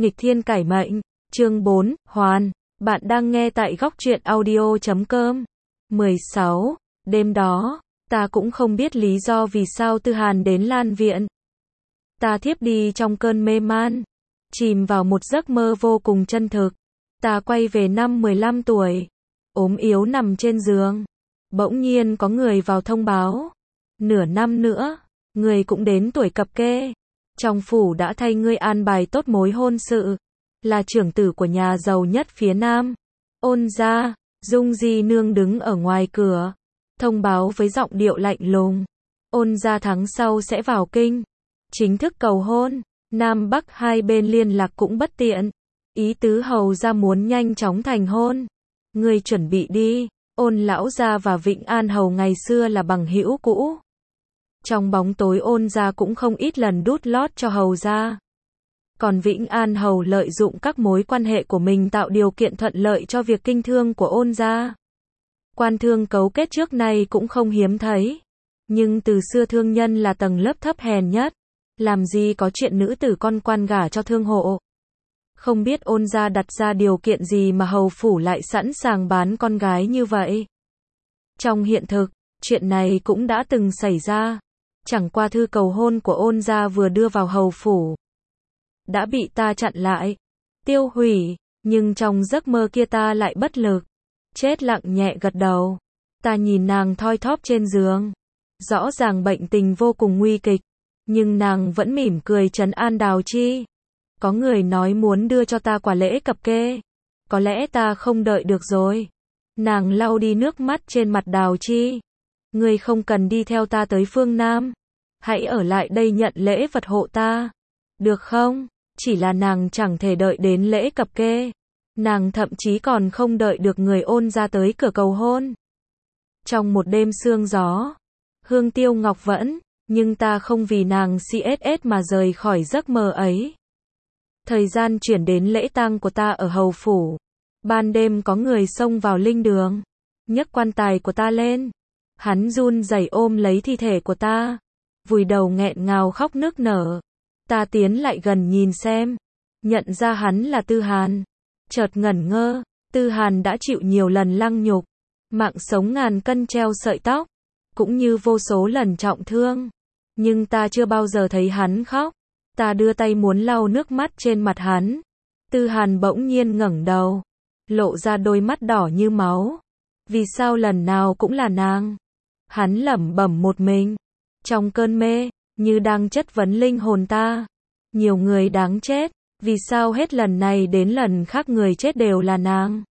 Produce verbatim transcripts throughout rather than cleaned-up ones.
Nghịch thiên cải mệnh, chương bốn, Hoàn, bạn đang nghe tại góc truyện audio chấm com. mười sáu, đêm đó, ta cũng không biết lý do vì sao Tư Hàn đến Lan viện. Ta thiếp đi trong cơn mê man, chìm vào một giấc mơ vô cùng chân thực. Ta quay về năm mười lăm tuổi, ốm yếu nằm trên giường. Bỗng nhiên có người vào thông báo, nửa năm nữa, người cũng đến tuổi cập kê. Trong phủ đã thay ngươi an bài tốt mối hôn sự, là trưởng tử của nhà giàu nhất phía Nam. Ôn gia, Dung Di nương đứng ở ngoài cửa, thông báo với giọng điệu lạnh lùng. Ôn gia tháng sau sẽ vào kinh, chính thức cầu hôn. Nam Bắc hai bên liên lạc cũng bất tiện, ý tứ hầu gia muốn nhanh chóng thành hôn. Ngươi chuẩn bị đi. Ôn lão gia và Vĩnh An hầu ngày xưa là bằng hữu cũ. Trong bóng tối Ôn gia cũng không ít lần đút lót cho hầu gia. Còn Vĩnh An hầu lợi dụng các mối quan hệ của mình tạo điều kiện thuận lợi cho việc kinh thương của Ôn gia. Quan thương cấu kết trước nay cũng không hiếm thấy. Nhưng từ xưa thương nhân là tầng lớp thấp hèn nhất, làm gì có chuyện nữ tử con quan gả cho thương hộ. Không biết Ôn gia đặt ra điều kiện gì mà hầu phủ lại sẵn sàng bán con gái như vậy. Trong hiện thực, chuyện này cũng đã từng xảy ra. Chẳng qua thư cầu hôn của Ôn gia vừa đưa vào hầu phủ, đã bị ta chặn lại, tiêu hủy. Nhưng trong giấc mơ kia ta lại bất lực, chết lặng nhẹ gật đầu. Ta nhìn nàng thoi thóp trên giường, rõ ràng bệnh tình vô cùng nguy kịch, nhưng nàng vẫn mỉm cười trấn an Đào Chi. Có người nói muốn đưa cho ta quà lễ cập kê, có lẽ ta không đợi được rồi. Nàng lau đi nước mắt trên mặt Đào Chi. Ngươi không cần đi theo ta tới phương Nam, hãy ở lại đây nhận lễ vật hộ ta, được không? Chỉ là nàng chẳng thể đợi đến lễ cập kê, nàng thậm chí còn không đợi được người Ôn gia tới cửa cầu hôn. Trong một đêm sương gió, hương tiêu ngọc vẫn, nhưng ta không vì nàng xê ét ét mà rời khỏi giấc mơ ấy. Thời gian chuyển đến lễ tang của ta ở hầu phủ. Ban đêm có người xông vào linh đường, nhấc quan tài của ta lên. Hắn run rẩy ôm lấy thi thể của ta, vùi đầu nghẹn ngào khóc nức nở. Ta tiến lại gần nhìn xem, nhận ra hắn là Tư Hàn. Chợt ngẩn ngơ, Tư Hàn đã chịu nhiều lần lăng nhục, mạng sống ngàn cân treo sợi tóc, cũng như vô số lần trọng thương. Nhưng ta chưa bao giờ thấy hắn khóc. Ta đưa tay muốn lau nước mắt trên mặt hắn. Tư Hàn bỗng nhiên ngẩng đầu, lộ ra đôi mắt đỏ như máu. Vì sao lần nào cũng là nàng? Hắn lẩm bẩm một mình, trong cơn mê, như đang chất vấn linh hồn ta. Nhiều người đáng chết, vì sao hết lần này đến lần khác người chết đều là nàng?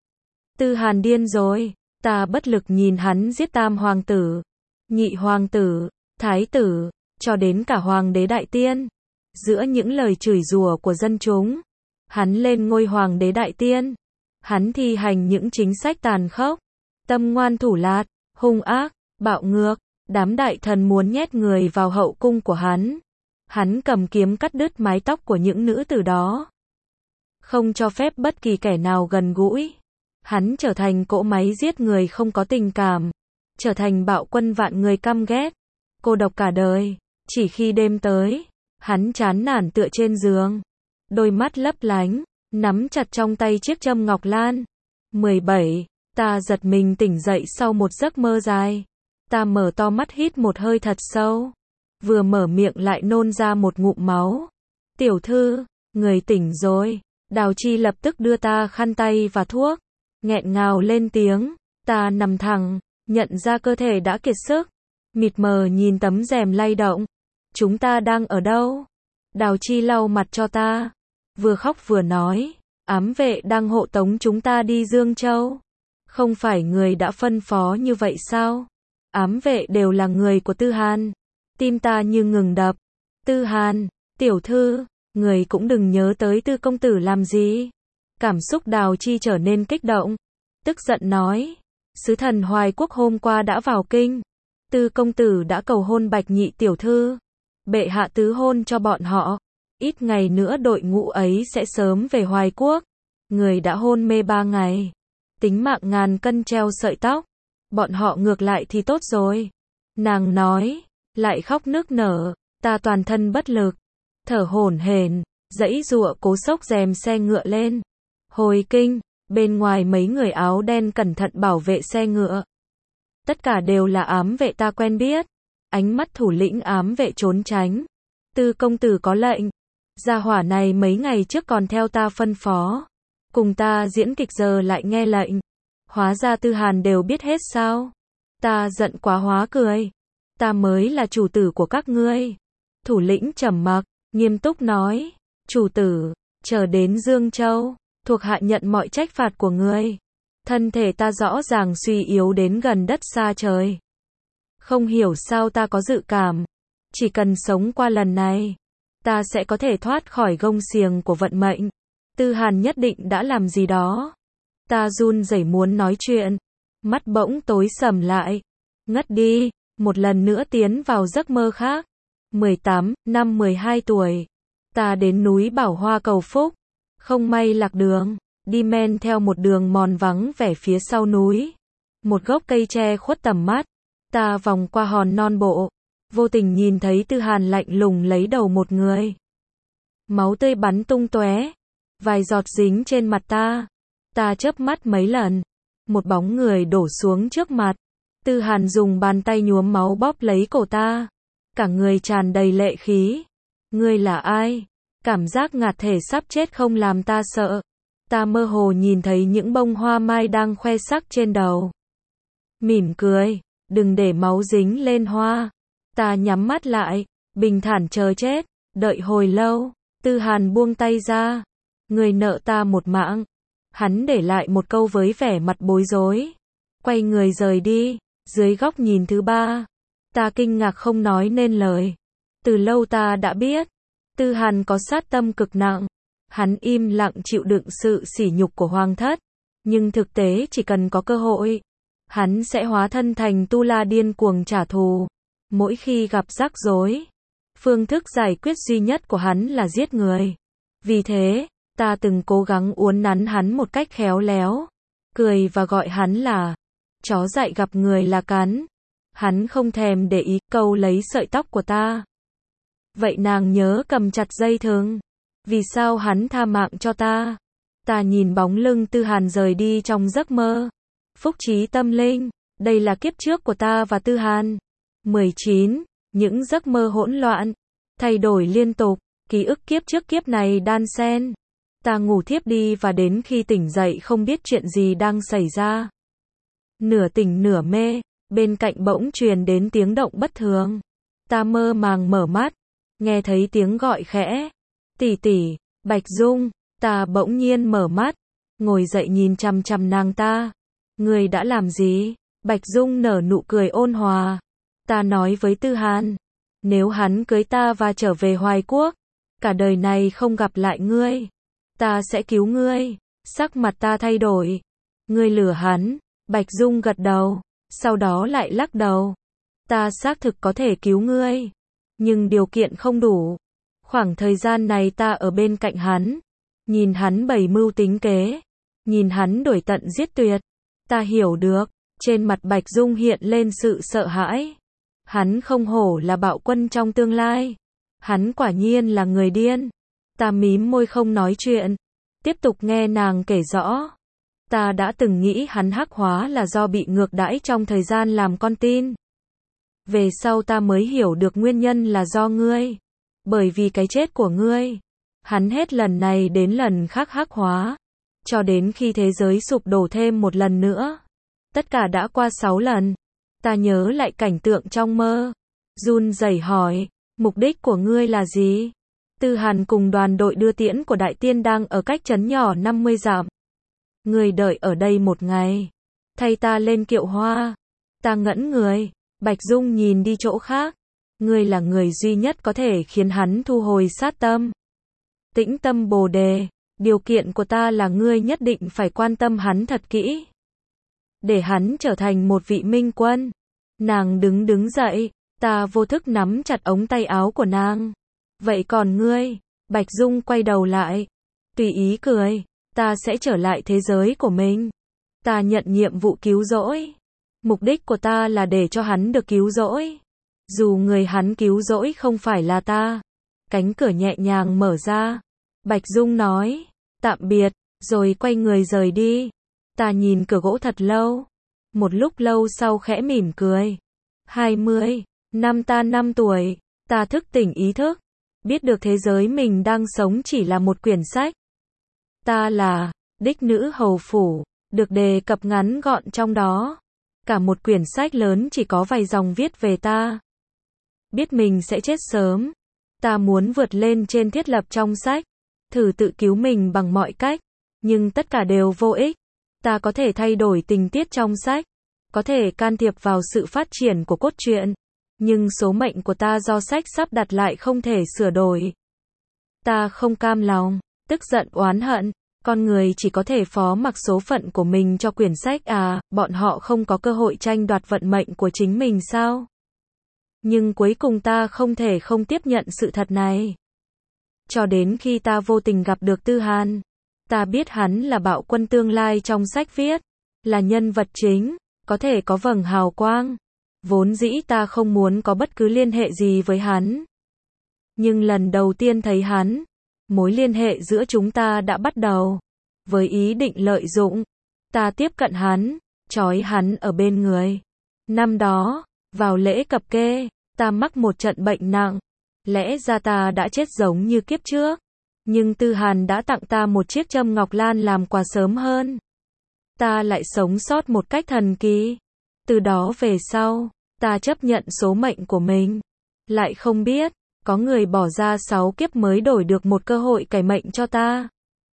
Tư Hàn điên rồi. Ta bất lực nhìn hắn giết tam hoàng tử, nhị hoàng tử, thái tử, cho đến cả hoàng đế đại tiên. Giữa những lời chửi rủa của dân chúng, hắn lên ngôi hoàng đế đại tiên. Hắn thi hành những chính sách tàn khốc, tâm ngoan thủ lạt, hung ác, bạo ngược. Đám đại thần muốn nhét người vào hậu cung của hắn. Hắn cầm kiếm cắt đứt mái tóc của những nữ tử đó, không cho phép bất kỳ kẻ nào gần gũi. Hắn trở thành cỗ máy giết người không có tình cảm, trở thành bạo quân vạn người căm ghét, cô độc cả đời. Chỉ khi đêm tới, hắn chán nản tựa trên giường, đôi mắt lấp lánh, nắm chặt trong tay chiếc châm ngọc lan. mười bảy, ta giật mình tỉnh dậy sau một giấc mơ dài. Ta mở to mắt hít một hơi thật sâu, vừa mở miệng lại nôn ra một ngụm máu. Tiểu thư, người tỉnh rồi. Đào Chi lập tức đưa ta khăn tay và thuốc, nghẹn ngào lên tiếng. Ta nằm thẳng, nhận ra cơ thể đã kiệt sức, mịt mờ nhìn tấm rèm lay động. Chúng ta đang ở đâu? Đào Chi lau mặt cho ta, vừa khóc vừa nói, ám vệ đang hộ tống chúng ta đi Dương Châu. Không phải người đã phân phó như vậy sao? Ám vệ đều là người của Tư Hàn. Tim ta như ngừng đập. Tư Hàn, tiểu thư, người cũng đừng nhớ tới Tư công tử làm gì. Cảm xúc Đào Chi trở nên kích động, tức giận nói, sứ thần Hoài Quốc hôm qua đã vào kinh. Tư công tử đã cầu hôn Bạch nhị tiểu thư, bệ hạ tứ hôn cho bọn họ. Ít ngày nữa đội ngũ ấy sẽ sớm về Hoài Quốc. Người đã hôn mê ba ngày, tính mạng ngàn cân treo sợi tóc, bọn họ ngược lại thì tốt rồi. Nàng nói, lại khóc nức nở. Ta toàn thân bất lực, thở hổn hển, giãy giụa cố xốc rèm xe ngựa lên. Hồi kinh, bên ngoài mấy người áo đen cẩn thận bảo vệ xe ngựa. Tất cả đều là ám vệ ta quen biết. Ánh mắt thủ lĩnh ám vệ trốn tránh. Tư công tử có lệnh. Gia hỏa này mấy ngày trước còn theo ta phân phó. Cùng ta diễn kịch giờ lại nghe lệnh. Hóa ra Tư Hàn đều biết hết sao? Ta giận quá hóa cười. Ta mới là chủ tử của các ngươi. Thủ lĩnh trầm mặc, nghiêm túc nói. Chủ tử, chờ đến Dương Châu, thuộc hạ nhận mọi trách phạt của ngươi. Thân thể ta rõ ràng suy yếu đến gần đất xa trời. Không hiểu sao ta có dự cảm. Chỉ cần sống qua lần này, ta sẽ có thể thoát khỏi gông xiềng của vận mệnh. Tư Hàn nhất định đã làm gì đó. Ta run rẩy muốn nói chuyện. Mắt bỗng tối sầm lại. Ngất đi, một lần nữa tiến vào giấc mơ khác. mười tám, năm mười hai tuổi. Ta đến núi Bảo Hoa cầu phúc. Không may lạc đường. Đi men theo một đường mòn vắng vẻ phía sau núi. Một gốc cây tre khuất tầm mắt. Ta vòng qua hòn non bộ. Vô tình nhìn thấy Tư Hàn lạnh lùng lấy đầu một người. Máu tươi bắn tung tóe. Vài giọt dính trên mặt ta. Ta chớp mắt mấy lần. Một bóng người đổ xuống trước mặt. Tư Hàn dùng bàn tay nhuốm máu bóp lấy cổ ta. Cả người tràn đầy lệ khí. Ngươi là ai? Cảm giác ngạt thể sắp chết không làm ta sợ. Ta mơ hồ nhìn thấy những bông hoa mai đang khoe sắc trên đầu. Mỉm cười. Đừng để máu dính lên hoa. Ta nhắm mắt lại. Bình thản chờ chết. Đợi hồi lâu. Tư Hàn buông tay ra. Người nợ ta một mạng. Hắn để lại một câu với vẻ mặt bối rối. Quay người rời đi. Dưới góc nhìn thứ ba. Ta kinh ngạc không nói nên lời. Từ lâu ta đã biết. Tư Hàn có sát tâm cực nặng. Hắn im lặng chịu đựng sự sỉ nhục của hoàng thất. Nhưng thực tế chỉ cần có cơ hội, hắn sẽ hóa thân thành tu la điên cuồng trả thù. Mỗi khi gặp rắc rối, phương thức giải quyết duy nhất của hắn là giết người. Vì thế, ta từng cố gắng uốn nắn hắn một cách khéo léo. Cười và gọi hắn là chó dại gặp người là cắn. Hắn không thèm để ý câu lấy sợi tóc của ta. Vậy nàng nhớ cầm chặt dây thừng. Vì sao hắn tha mạng cho ta? Ta nhìn bóng lưng Tư Hàn rời đi trong giấc mơ. Phúc trí tâm linh. Đây là kiếp trước của ta và Tư Hàn. mười chín. Những giấc mơ hỗn loạn. Thay đổi liên tục. Ký ức kiếp trước kiếp này đan xen. Ta ngủ thiếp đi và đến khi tỉnh dậy không biết chuyện gì đang xảy ra. Nửa tỉnh nửa mê. Bên cạnh bỗng truyền đến tiếng động bất thường. Ta mơ màng mở mắt. Nghe thấy tiếng gọi khẽ. Tỷ tỷ, Bạch Dung. Ta bỗng nhiên mở mắt. Ngồi dậy nhìn chằm chằm nàng ta. Người đã làm gì? Bạch Dung nở nụ cười ôn hòa. Ta nói với Tư Hàn. Nếu hắn cưới ta và trở về Hoài Quốc, cả đời này không gặp lại ngươi, ta sẽ cứu ngươi. Sắc mặt ta thay đổi. Ngươi lừa hắn. Bạch Dung gật đầu. Sau đó lại lắc đầu. Ta xác thực có thể cứu ngươi. Nhưng điều kiện không đủ. Khoảng thời gian này ta ở bên cạnh hắn. Nhìn hắn bày mưu tính kế. Nhìn hắn đuổi tận giết tuyệt. Ta hiểu được. Trên mặt Bạch Dung hiện lên sự sợ hãi. Hắn không hổ là bạo quân trong tương lai. Hắn quả nhiên là người điên. Ta mím môi không nói chuyện. Tiếp tục nghe nàng kể rõ. Ta đã từng nghĩ hắn hắc hóa là do bị ngược đãi trong thời gian làm con tin. Về sau ta mới hiểu được nguyên nhân là do ngươi. Bởi vì cái chết của ngươi, hắn hết lần này đến lần khác hắc hóa. Cho đến khi thế giới sụp đổ thêm một lần nữa. Tất cả đã qua sáu lần. Ta nhớ lại cảnh tượng trong mơ. Run rẩy hỏi, mục đích của ngươi là gì? Tư Hàn cùng đoàn đội đưa tiễn của Đại Tiên đang ở cách trấn nhỏ năm mươi dặm. Ngươi đợi ở đây một ngày. Thay ta lên kiệu hoa. Ta ngẩn người. Bạch Dung nhìn đi chỗ khác. Ngươi là người duy nhất có thể khiến hắn thu hồi sát tâm. Tĩnh tâm Bồ Đề. Điều kiện của ta là ngươi nhất định phải quan tâm hắn thật kỹ. Để hắn trở thành một vị minh quân. Nàng đứng đứng dậy. Ta vô thức nắm chặt ống tay áo của nàng. Vậy còn ngươi? Bạch Dung quay đầu lại. Tùy ý cười. Ta sẽ trở lại thế giới của mình. Ta nhận nhiệm vụ cứu rỗi. Mục đích của ta là để cho hắn được cứu rỗi. Dù người hắn cứu rỗi không phải là ta. Cánh cửa nhẹ nhàng mở ra. Bạch Dung nói, tạm biệt, rồi quay người rời đi. Ta nhìn cửa gỗ thật lâu. Một lúc lâu sau khẽ mỉm cười. hai mươi, năm ta năm tuổi, ta thức tỉnh ý thức. Biết được thế giới mình đang sống chỉ là một quyển sách. Ta là đích nữ hầu phủ, được đề cập ngắn gọn trong đó. Cả một quyển sách lớn chỉ có vài dòng viết về ta. Biết mình sẽ chết sớm. Ta muốn vượt lên trên thiết lập trong sách. Thử tự cứu mình bằng mọi cách. Nhưng tất cả đều vô ích. Ta có thể thay đổi tình tiết trong sách. Có thể can thiệp vào sự phát triển của cốt truyện. Nhưng số mệnh của ta do sách sắp đặt lại không thể sửa đổi. Ta không cam lòng, tức giận oán hận. Con người chỉ có thể phó mặc số phận của mình cho quyển sách à, bọn họ không có cơ hội tranh đoạt vận mệnh của chính mình sao? Nhưng cuối cùng ta không thể không tiếp nhận sự thật này. Cho đến khi ta vô tình gặp được Tư Hàn. Ta biết hắn là bạo quân tương lai trong sách viết. Là nhân vật chính, có thể có vầng hào quang. Vốn dĩ ta không muốn có bất cứ liên hệ gì với hắn. Nhưng lần đầu tiên thấy hắn, mối liên hệ giữa chúng ta đã bắt đầu. Với ý định lợi dụng, ta tiếp cận hắn, trói hắn ở bên người. Năm đó, vào lễ cập kê, ta mắc một trận bệnh nặng. Lẽ ra ta đã chết giống như kiếp trước. Nhưng Tư Hàn đã tặng ta một chiếc châm ngọc lan làm quà sớm hơn. Ta lại sống sót một cách thần kỳ. Từ đó về sau, ta chấp nhận số mệnh của mình. Lại không biết, có người bỏ ra sáu kiếp mới đổi được một cơ hội cải mệnh cho ta.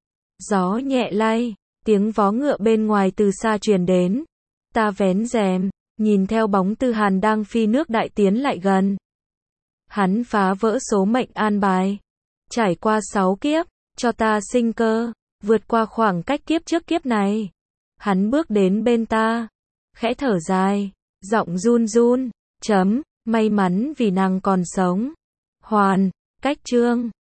Gió nhẹ lay, tiếng vó ngựa bên ngoài từ xa truyền đến. Ta vén rèm, nhìn theo bóng Tư Hàn đang phi nước đại tiến lại gần. Hắn phá vỡ số mệnh an bài. Trải qua sáu kiếp, cho ta sinh cơ, vượt qua khoảng cách kiếp trước kiếp này. Hắn bước đến bên ta, khẽ thở dài, giọng run run, chấm, may mắn vì nàng còn sống. Hoàn, cách chương.